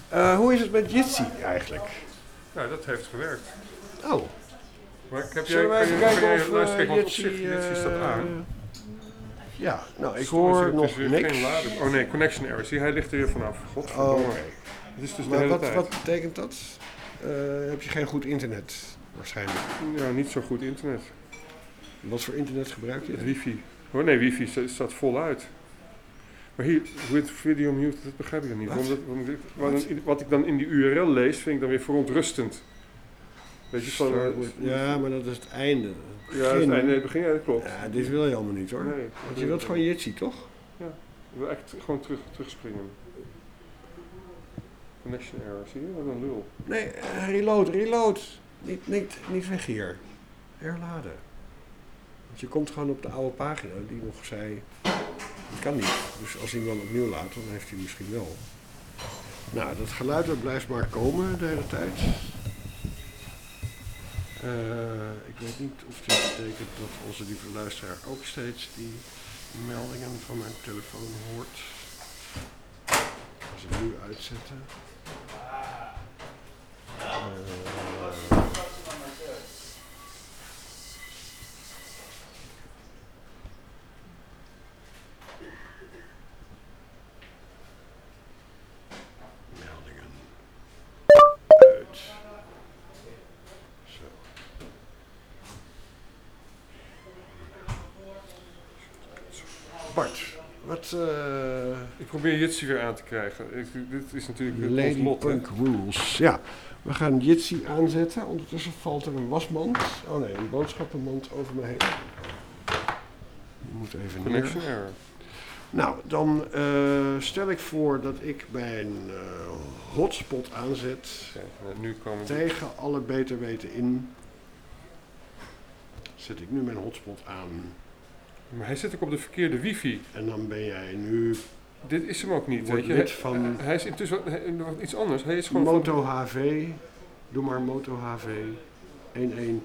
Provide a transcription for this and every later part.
Hoe is het met Jitsi eigenlijk? Nou, dat heeft gewerkt. Oh. Maar heb Zullen wij even kijken of Jitsi Jitsi... staat aan. Ja, nou, ik hoor nog niks. Geen laden. Oh nee, connection error. Zie, hij ligt er weer vanaf. Godverdomme. Oké. Het is dus de Maar hele tijd. wat betekent dat? Heb je geen goed internet, waarschijnlijk? Ja, niet zo goed internet. Wat voor internet gebruik je? Het wifi. Oh nee, wifi staat voluit. Maar hier, hoe het video mute, dat begrijp ik dan niet. Wat ik dan in die URL lees, vind ik dan weer verontrustend. Weet je, ja, maar dat is het einde. Ja, het begin, ja, dat klopt. Ja, dit wil je allemaal niet hoor. Nee, want je wilt gewoon Jitsi, toch? Ja, ik wil echt gewoon terugspringen. Connection error, zie je? Wat een lul. Nee, reload. Niet weg hier. Herladen. Want je komt gewoon op de oude pagina die nog zei... Dat kan niet. Dus als hij hem dan opnieuw laat, dan heeft hij misschien wel. Nou, dat geluid dat blijft maar komen de hele tijd. Ik weet niet of dit betekent dat onze lieve luisteraar ook steeds die meldingen van mijn telefoon hoort. Als ik nu uitzetten. Meldingen. Uit. Zo. Bart, wat... Ik probeer Jitsi weer aan te krijgen. Dit is natuurlijk het Lady lot, Punk Rules. Ja, we gaan Jitsi aanzetten. Ondertussen valt er een wasmand. Oh nee, een boodschappenmand over me heen. Die moet even neer. Connection error. Nou, dan stel ik voor dat ik mijn hotspot aanzet. Kijk, nu komen Tegen alle beter weten in. Zet ik nu mijn hotspot aan. Maar hij zit ook op de verkeerde wifi. En dan ben jij nu... Dit is hem ook niet. Wordt Weet je? lid van... Hij is intussen nog iets anders. Hij is gewoon Moto HV. Doe maar Moto HV. 11223344.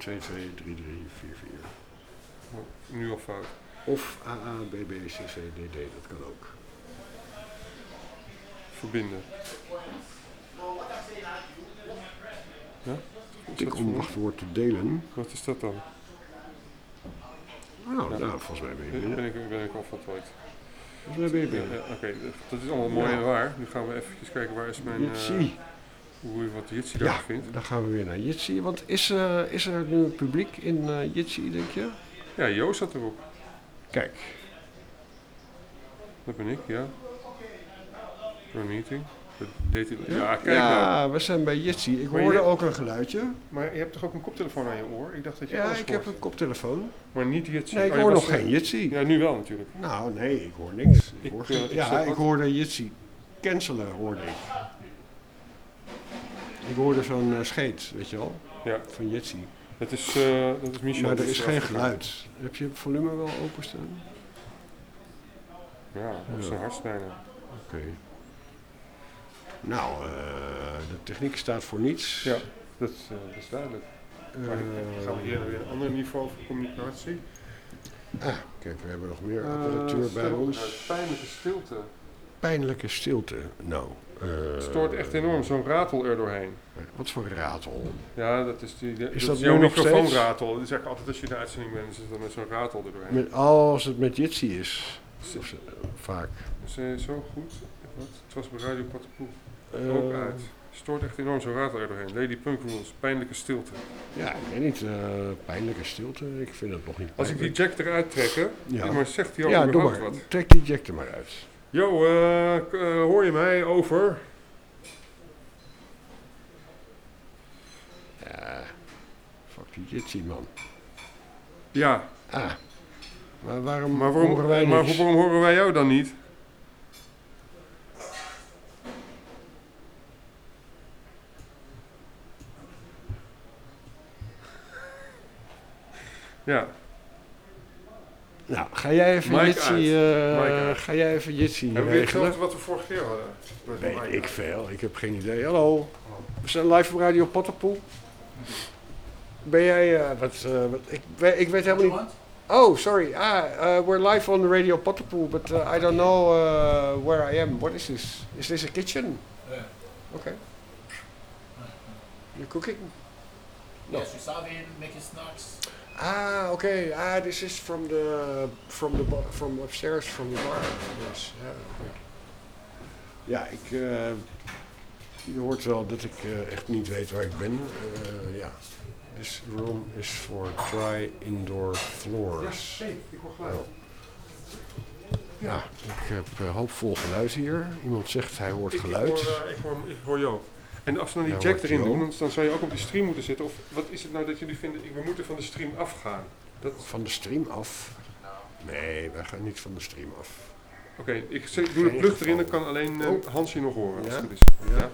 Nu al fout. Of AABBCCDD, dat kan ook. Verbinden. Ja? Tik om wachtwoord te delen. Wat is dat dan? Nou, volgens mij ben je binnen. Ben ik al voltooid. Volgens mij ben je binnen. Oké, dat is allemaal mooi en waar. Nu gaan we even kijken waar is mijn... Jitsi. Wat Jitsi daar vindt. Dan gaan we weer naar Jitsi. Want is er nu publiek in Jitsi, denk je? Ja, Joost zat erop. Kijk. Dat ben ik, ja. Voor een meeting. Ja, kijk nou. We zijn bij Jitsi. Ik hoorde ook een geluidje. Maar je hebt toch ook een koptelefoon aan je oor? Ik dacht dat je Ja, alles ik hoort. heb een koptelefoon. Maar niet Jitsi. Nee, ik hoor nog geen Jitsi. Ja, nu wel natuurlijk. Nou, nee, ik hoor niks. Ik hoorde Jitsi cancelen, hoorde ik. Ik hoorde zo'n scheet, weet je wel, van Jitsi. Dat is Michel. Maar er is geen geluid. Heb je het volume wel openstaan? Ja, dat is een hartstijner. Oké. Nou, de techniek staat voor niets. Ja, dat is duidelijk. Maar gaan we hier naar weer een ander niveau van communicatie. Kijk, we hebben nog meer apparatuur bij ons. Pijnlijke stilte. Pijnlijke stilte, nou. Het stoort echt enorm, zo'n ratel er doorheen. Wat voor ratel? Ja, dat is dat jouw nog microfoonratel. Dat zeg ik altijd als je in de uitzending bent, is het dan met zo'n ratel er doorheen. Als het met Jitsi is. Vaak. Zo goed. Wat? Het was bij Radio Patapoe. Ook uit. Stoort echt enorm zo'n ratel er doorheen. Lady Punk Rules, pijnlijke stilte. Ja, ik weet niet. Pijnlijke stilte, ik vind het nog niet pijnlijk. Als ik die jack eruit trek, maar zegt hij ook doe maar. Wat? Trek die jack er maar uit. Yo, hoor je mij over? Ja, fuck die Jitsi, man. Ja. Maar waarom horen wij niks? Maar waarom horen wij jou dan niet? Ja. Nou, ga jij even Jitsi Hebben we regelen? hetzelfde wat we vorige keer hadden? Weet ik veel, ik heb geen idee. Hallo, we zijn live op Radio Patapoe. Ben jij, ik weet helemaal niet... Oh, sorry, we're live on Radio Patapoe, but I don't know where I am. What is this? Is this a kitchen? Okay. You're cooking? No. Yes, we started making snacks. Ah, okay. This is from upstairs from the bar. Yes. Ja, je hoort wel dat ik echt niet weet waar ik ben. Ja. This room is for dry indoor floors. Ja, ik hoor geluid. Ja, ik heb hoopvol geluid hier. Iemand zegt hij hoort geluid. Ik hoor jou. En als we dan die Ja, jack hoort erin Jo. doen, dan zou je ook op die stream moeten zitten. Of wat is het nou dat jullie vinden, we moeten van de stream afgaan? Van de stream af? Nee, wij gaan niet van de stream af. Oké, ik doe de Geen plug geval. erin, dan kan alleen Oh. Hansje nog horen als Ja? het is. Ja. Ja.